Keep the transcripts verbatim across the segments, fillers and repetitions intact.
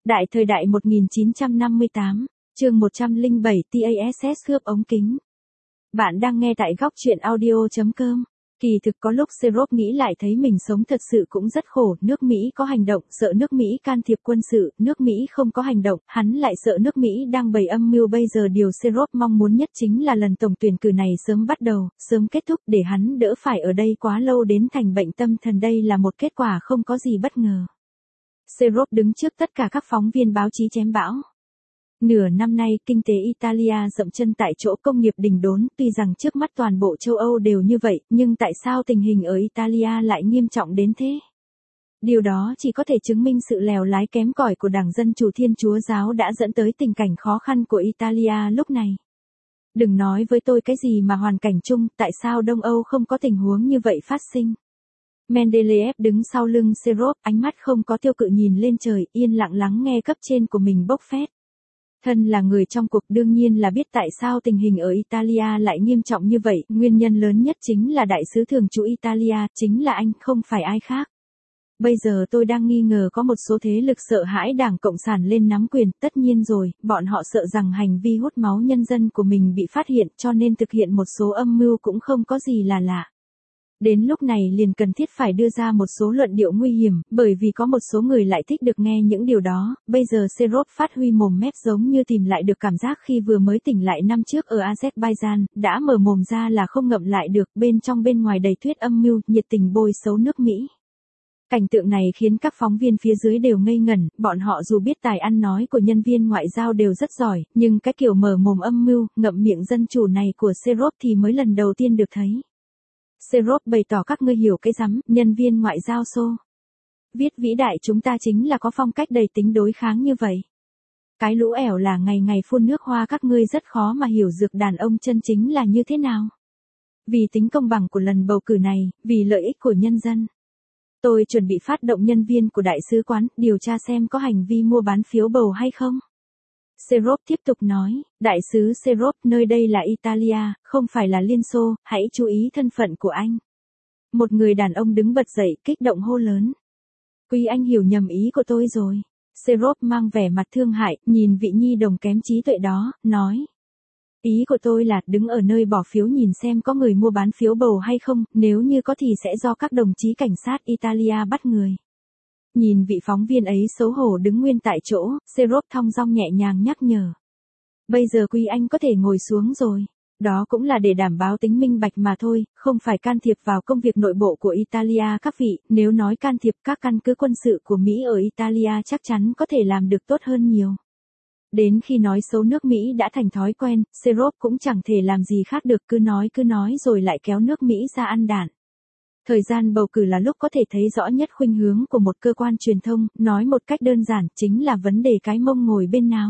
Đại thời đại một nghìn chín trăm năm mươi tám, chương một trăm lẻ bảy TASS khớp ống kính. Bạn đang nghe tại góc truyện audio chấm com. Kỳ thực có lúc Serov nghĩ lại thấy mình sống thật sự cũng rất khổ, nước Mỹ có hành động, sợ nước Mỹ can thiệp quân sự, nước Mỹ không có hành động, hắn lại sợ nước Mỹ đang bày âm mưu. Bây giờ điều Serov mong muốn nhất chính là lần tổng tuyển cử này sớm bắt đầu, sớm kết thúc để hắn đỡ phải ở đây quá lâu đến thành bệnh tâm thần. Đây là một kết quả không có gì bất ngờ. Serov đứng trước tất cả các phóng viên báo chí chém bão. Nửa năm nay, kinh tế Italia dậm chân tại chỗ, công nghiệp đình đốn, tuy rằng trước mắt toàn bộ châu Âu đều như vậy, nhưng tại sao tình hình ở Italia lại nghiêm trọng đến thế? Điều đó chỉ có thể chứng minh sự lèo lái kém cỏi của Đảng Dân Chủ Thiên Chúa Giáo đã dẫn tới tình cảnh khó khăn của Italia lúc này. Đừng nói với tôi cái gì mà hoàn cảnh chung, tại sao Đông Âu không có tình huống như vậy phát sinh? Mendeleev đứng sau lưng Serov, ánh mắt không có tiêu cự nhìn lên trời, yên lặng lắng nghe cấp trên của mình bốc phét. Thân là người trong cuộc đương nhiên là biết tại sao tình hình ở Italia lại nghiêm trọng như vậy, nguyên nhân lớn nhất chính là đại sứ thường trú Italia, chính là anh, không phải ai khác. Bây giờ tôi đang nghi ngờ có một số thế lực sợ hãi Đảng Cộng sản lên nắm quyền, tất nhiên rồi, bọn họ sợ rằng hành vi hút máu nhân dân của mình bị phát hiện cho nên thực hiện một số âm mưu cũng không có gì là lạ. Đến lúc này liền cần thiết phải đưa ra một số luận điệu nguy hiểm, bởi vì có một số người lại thích được nghe những điều đó. Bây giờ Serov phát huy mồm mép giống như tìm lại được cảm giác khi vừa mới tỉnh lại năm trước ở Azerbaijan, đã mở mồm ra là không ngậm lại được, bên trong bên ngoài đầy thuyết âm mưu, nhiệt tình bôi xấu nước Mỹ. Cảnh tượng này khiến các phóng viên phía dưới đều ngây ngẩn, bọn họ dù biết tài ăn nói của nhân viên ngoại giao đều rất giỏi, nhưng cái kiểu mở mồm âm mưu, ngậm miệng dân chủ này của Serov thì mới lần đầu tiên được thấy. Serov bày tỏ các ngươi hiểu cái rắm, nhân viên ngoại giao xô. Viết vĩ đại chúng ta chính là có phong cách đầy tính đối kháng như vậy. Cái lũ ẻo là ngày ngày phun nước hoa các ngươi rất khó mà hiểu dược đàn ông chân chính là như thế nào. Vì tính công bằng của lần bầu cử này, vì lợi ích của nhân dân. Tôi chuẩn bị phát động nhân viên của đại sứ quán, điều tra xem có hành vi mua bán phiếu bầu hay không. Serov tiếp tục nói, đại sứ Serov, nơi đây là Italia, không phải là Liên Xô, hãy chú ý thân phận của anh. Một người đàn ông đứng bật dậy, kích động hô lớn. Quý anh hiểu nhầm ý của tôi rồi. Serov mang vẻ mặt thương hại, nhìn vị nhi đồng kém trí tuệ đó, nói. Ý của tôi là, đứng ở nơi bỏ phiếu nhìn xem có người mua bán phiếu bầu hay không, nếu như có thì sẽ do các đồng chí cảnh sát Italia bắt người. Nhìn vị phóng viên ấy xấu hổ đứng nguyên tại chỗ, Serov thong dong nhẹ nhàng nhắc nhở. Bây giờ quý anh có thể ngồi xuống rồi. Đó cũng là để đảm bảo tính minh bạch mà thôi, không phải can thiệp vào công việc nội bộ của Italia các vị, nếu nói can thiệp các căn cứ quân sự của Mỹ ở Italia chắc chắn có thể làm được tốt hơn nhiều. Đến khi nói xấu nước Mỹ đã thành thói quen, Serov cũng chẳng thể làm gì khác được, cứ nói cứ nói rồi lại kéo nước Mỹ ra ăn đạn. Thời gian bầu cử là lúc có thể thấy rõ nhất khuynh hướng của một cơ quan truyền thông, nói một cách đơn giản, chính là vấn đề cái mông ngồi bên nào.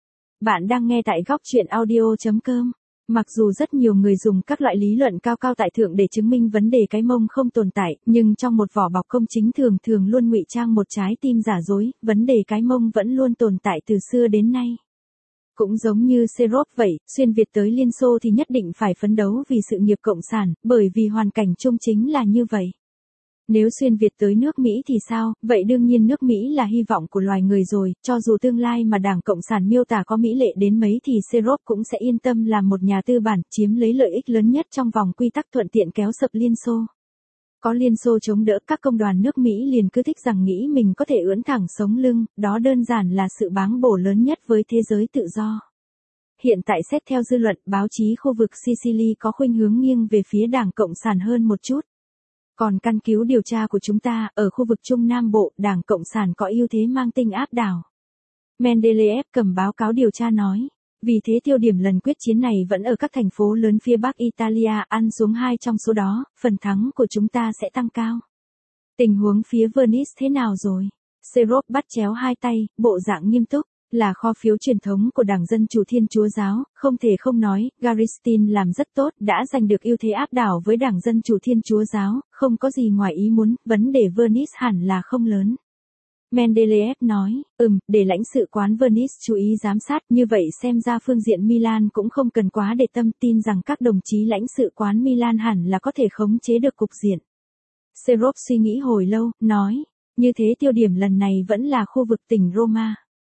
Bạn đang nghe tại góc truyện audio chấm com. Mặc dù rất nhiều người dùng các loại lý luận cao cao tại thượng để chứng minh vấn đề cái mông không tồn tại, nhưng trong một vỏ bọc công chính thường thường luôn ngụy trang một trái tim giả dối, vấn đề cái mông vẫn luôn tồn tại từ xưa đến nay. Cũng giống như Serov vậy, xuyên Việt tới Liên Xô thì nhất định phải phấn đấu vì sự nghiệp cộng sản, bởi vì hoàn cảnh chung chính là như vậy. Nếu xuyên Việt tới nước Mỹ thì sao, vậy đương nhiên nước Mỹ là hy vọng của loài người rồi, cho dù tương lai mà Đảng Cộng sản miêu tả có mỹ lệ đến mấy thì Serov cũng sẽ yên tâm làm một nhà tư bản, chiếm lấy lợi ích lớn nhất trong vòng quy tắc thuận tiện kéo sập Liên Xô. Có Liên Xô chống đỡ các công đoàn nước Mỹ liền cứ thích rằng nghĩ mình có thể ưỡn thẳng sống lưng, đó đơn giản là sự báng bổ lớn nhất với thế giới tự do. Hiện tại xét theo dư luận, báo chí khu vực Sicily có khuynh hướng nghiêng về phía Đảng Cộng sản hơn một chút. Còn căn cứ điều tra của chúng ta, ở khu vực Trung Nam Bộ, Đảng Cộng sản có ưu thế mang tính áp đảo. Mendeleev cầm báo cáo điều tra nói. Vì thế tiêu điểm lần quyết chiến này vẫn ở các thành phố lớn phía Bắc Italia, ăn xuống hai trong số đó, phần thắng của chúng ta sẽ tăng cao. Tình huống phía Venice thế nào rồi? Serov bắt chéo hai tay, bộ dạng nghiêm túc. Là kho phiếu truyền thống của Đảng Dân Chủ Thiên Chúa Giáo, không thể không nói, Garistin làm rất tốt, đã giành được ưu thế áp đảo với Đảng Dân Chủ Thiên Chúa Giáo, không có gì ngoài ý muốn, vấn đề Venice hẳn là không lớn. Mendeleev nói, ừm, để lãnh sự quán Venice chú ý giám sát, như vậy xem ra phương diện Milan cũng không cần quá để tâm, tin rằng các đồng chí lãnh sự quán Milan hẳn là có thể khống chế được cục diện. Serov suy nghĩ hồi lâu, nói, như thế tiêu điểm lần này vẫn là khu vực tỉnh Roma.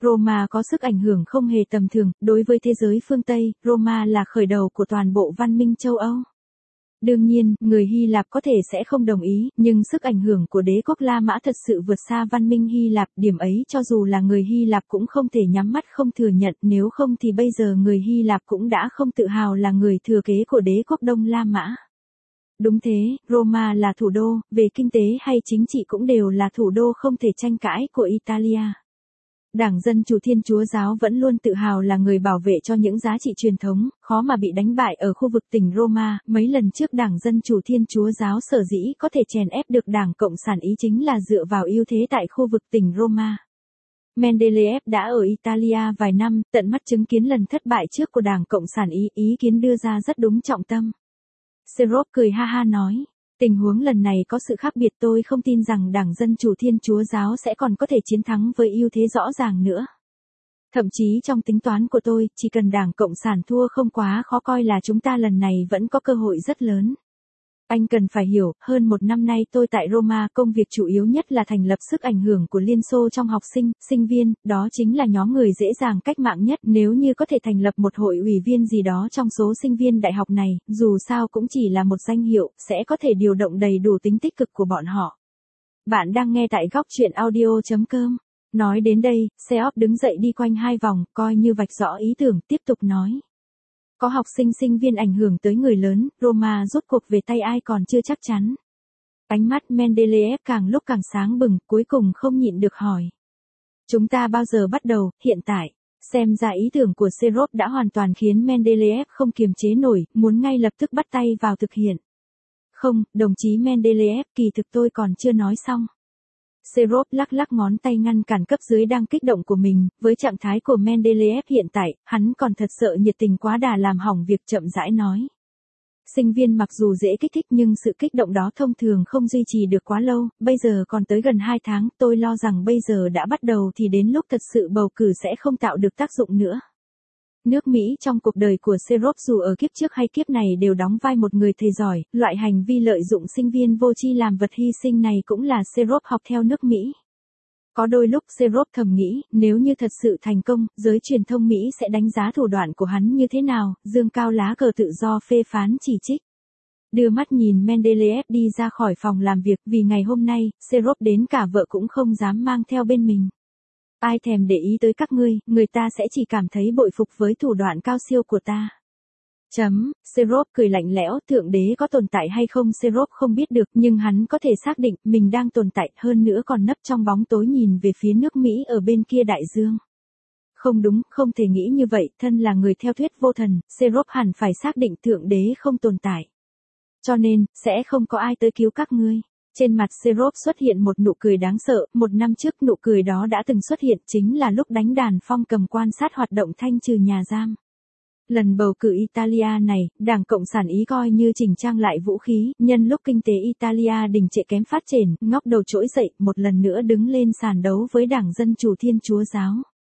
Roma có sức ảnh hưởng không hề tầm thường, đối với thế giới phương Tây, Roma là khởi đầu của toàn bộ văn minh châu Âu. Đương nhiên, người Hy Lạp có thể sẽ không đồng ý, nhưng sức ảnh hưởng của đế quốc La Mã thật sự vượt xa văn minh Hy Lạp, điểm ấy cho dù là người Hy Lạp cũng không thể nhắm mắt không thừa nhận, nếu không thì bây giờ người Hy Lạp cũng đã không tự hào là người thừa kế của đế quốc Đông La Mã. Đúng thế, Roma là thủ đô, về kinh tế hay chính trị cũng đều là thủ đô không thể tranh cãi của Italia. Đảng Dân Chủ Thiên Chúa Giáo vẫn luôn tự hào là người bảo vệ cho những giá trị truyền thống, khó mà bị đánh bại ở khu vực tỉnh Roma. Mấy lần trước Đảng Dân Chủ Thiên Chúa Giáo sở dĩ có thể chèn ép được Đảng Cộng sản Ý chính là dựa vào ưu thế tại khu vực tỉnh Roma. Mendeleev đã ở Italia vài năm, tận mắt chứng kiến lần thất bại trước của Đảng Cộng sản Ý, ý kiến đưa ra rất đúng trọng tâm. Serov cười ha ha nói. Tình huống lần này có sự khác biệt, tôi không tin rằng Đảng Dân Chủ Thiên Chúa Giáo sẽ còn có thể chiến thắng với ưu thế rõ ràng nữa. Thậm chí trong tính toán của tôi, chỉ cần Đảng Cộng sản thua không quá khó coi là chúng ta lần này vẫn có cơ hội rất lớn. Anh cần phải hiểu, hơn một năm nay tôi tại Roma, công việc chủ yếu nhất là thành lập sức ảnh hưởng của Liên Xô trong học sinh, sinh viên, đó chính là nhóm người dễ dàng cách mạng nhất. Nếu như có thể thành lập một hội ủy viên gì đó trong số sinh viên đại học này, dù sao cũng chỉ là một danh hiệu, sẽ có thể điều động đầy đủ tính tích cực của bọn họ. Bạn đang nghe tại góc truyện audio chấm com. Nói đến đây, Seop đứng dậy đi quanh hai vòng, coi như vạch rõ ý tưởng, tiếp tục nói. Có học sinh sinh viên ảnh hưởng tới người lớn, Roma rốt cuộc về tay ai còn chưa chắc chắn. Ánh mắt Mendeleev càng lúc càng sáng bừng, cuối cùng không nhịn được hỏi. Chúng ta bao giờ bắt đầu, hiện tại? Xem ra ý tưởng của Serov đã hoàn toàn khiến Mendeleev không kiềm chế nổi, muốn ngay lập tức bắt tay vào thực hiện. Không, đồng chí Mendeleev, kỳ thực tôi còn chưa nói xong. Serov lắc lắc ngón tay ngăn cản cấp dưới đang kích động của mình, với trạng thái của Mendeleev hiện tại, hắn còn thật sợ nhiệt tình quá đà làm hỏng việc, chậm rãi nói. Sinh viên mặc dù dễ kích thích nhưng sự kích động đó thông thường không duy trì được quá lâu, bây giờ còn tới gần hai tháng, tôi lo rằng bây giờ đã bắt đầu thì đến lúc thật sự bầu cử sẽ không tạo được tác dụng nữa. Nước Mỹ trong cuộc đời của Serov dù ở kiếp trước hay kiếp này đều đóng vai một người thầy giỏi, loại hành vi lợi dụng sinh viên vô tri làm vật hy sinh này cũng là Serov học theo nước Mỹ. Có đôi lúc Serov thầm nghĩ, nếu như thật sự thành công, giới truyền thông Mỹ sẽ đánh giá thủ đoạn của hắn như thế nào, dương cao lá cờ tự do phê phán chỉ trích. Đưa mắt nhìn Mendeleev đi ra khỏi phòng làm việc, vì ngày hôm nay, Serov đến cả vợ cũng không dám mang theo bên mình. Ai thèm để ý tới các ngươi, người ta sẽ chỉ cảm thấy bội phục với thủ đoạn cao siêu của ta. Chấm, Serov cười lạnh lẽo, thượng đế có tồn tại hay không Serov không biết được, nhưng hắn có thể xác định mình đang tồn tại, hơn nữa còn nấp trong bóng tối nhìn về phía nước Mỹ ở bên kia đại dương. Không đúng, không thể nghĩ như vậy, thân là người theo thuyết vô thần, Serov hẳn phải xác định thượng đế không tồn tại. Cho nên, sẽ không có ai tới cứu các ngươi. Trên mặt Serov xuất hiện một nụ cười đáng sợ, một năm trước nụ cười đó đã từng xuất hiện, chính là lúc đánh đàn phong cầm quan sát hoạt động thanh trừ nhà giam. Lần bầu cử Italia này, Đảng Cộng sản Ý coi như chỉnh trang lại vũ khí, nhân lúc kinh tế Italia đình trệ kém phát triển, ngóc đầu trỗi dậy, một lần nữa đứng lên sàn đấu với Đảng Dân Chủ Thiên Chúa Giáo.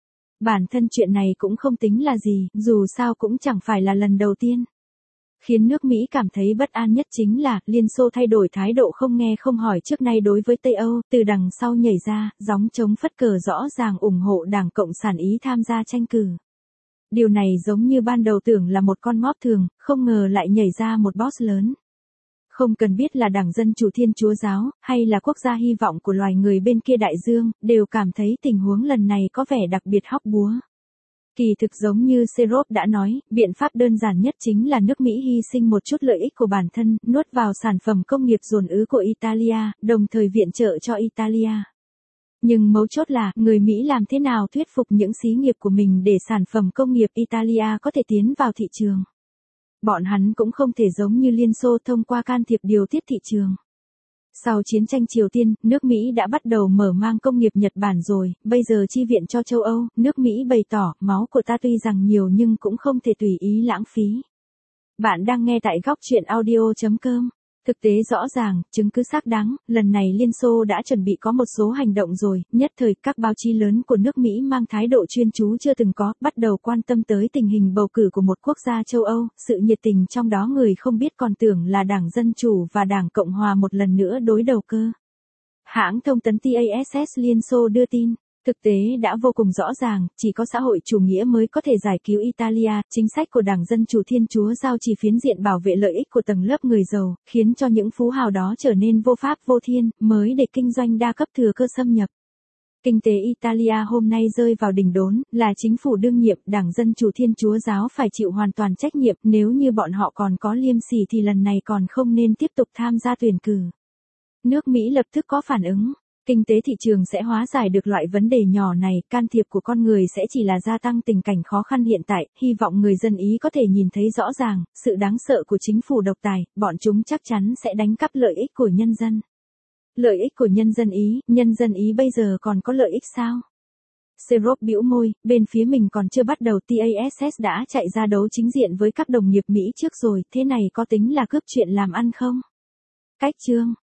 Bản thân chuyện này cũng không tính là gì, dù sao cũng chẳng phải là lần đầu tiên. Khiến nước Mỹ cảm thấy bất an nhất chính là, Liên Xô thay đổi thái độ không nghe không hỏi trước nay đối với Tây Âu, từ đằng sau nhảy ra, gióng trống phất cờ rõ ràng ủng hộ Đảng Cộng sản Ý tham gia tranh cử. Điều này giống như ban đầu tưởng là một con móp thường, không ngờ lại nhảy ra một boss lớn. Không cần biết là Đảng Dân Chủ Thiên Chúa Giáo, hay là quốc gia hy vọng của loài người bên kia đại dương, đều cảm thấy tình huống lần này có vẻ đặc biệt hóc búa. Kỳ thực giống như Serov đã nói, biện pháp đơn giản nhất chính là nước Mỹ hy sinh một chút lợi ích của bản thân, nuốt vào sản phẩm công nghiệp dồn ứ của Italia, đồng thời viện trợ cho Italia. Nhưng mấu chốt là, người Mỹ làm thế nào thuyết phục những xí nghiệp của mình để sản phẩm công nghiệp Italia có thể tiến vào thị trường. Bọn hắn cũng không thể giống như Liên Xô thông qua can thiệp điều tiết thị trường. Sau chiến tranh Triều Tiên, nước Mỹ đã bắt đầu mở mang công nghiệp Nhật Bản rồi, bây giờ chi viện cho châu Âu, nước Mỹ bày tỏ, máu của ta tuy rằng nhiều nhưng cũng không thể tùy ý lãng phí. Bạn đang nghe tại góc truyện audio chấm com. Thực tế rõ ràng, chứng cứ xác đáng, lần này Liên Xô đã chuẩn bị có một số hành động rồi, nhất thời các báo chí lớn của nước Mỹ mang thái độ chuyên chú chưa từng có, bắt đầu quan tâm tới tình hình bầu cử của một quốc gia châu Âu, sự nhiệt tình trong đó người không biết còn tưởng là Đảng Dân Chủ và Đảng Cộng Hòa một lần nữa đối đầu cơ. Hãng thông tấn tê a ét ét Liên Xô đưa tin. Thực tế đã vô cùng rõ ràng, chỉ có xã hội chủ nghĩa mới có thể giải cứu Italia, chính sách của Đảng Dân Chủ Thiên Chúa giao chỉ phiến diện bảo vệ lợi ích của tầng lớp người giàu, khiến cho những phú hào đó trở nên vô pháp vô thiên, mới để kinh doanh đa cấp thừa cơ xâm nhập. Kinh tế Italia hôm nay rơi vào đỉnh đốn, là chính phủ đương nhiệm, Đảng Dân Chủ Thiên Chúa giáo phải chịu hoàn toàn trách nhiệm, nếu như bọn họ còn có liêm sỉ thì lần này còn không nên tiếp tục tham gia tuyển cử. Nước Mỹ lập tức có phản ứng. Kinh tế thị trường sẽ hóa giải được loại vấn đề nhỏ này, can thiệp của con người sẽ chỉ là gia tăng tình cảnh khó khăn hiện tại, hy vọng người dân Ý có thể nhìn thấy rõ ràng, sự đáng sợ của chính phủ độc tài, bọn chúng chắc chắn sẽ đánh cắp lợi ích của nhân dân. Lợi ích của nhân dân Ý, nhân dân Ý bây giờ còn có lợi ích sao? Serop bĩu môi, bên phía mình còn chưa bắt đầu tê a ét ét đã chạy ra đấu chính diện với các đồng nghiệp Mỹ trước rồi, thế này có tính là cướp chuyện làm ăn không? Cách chương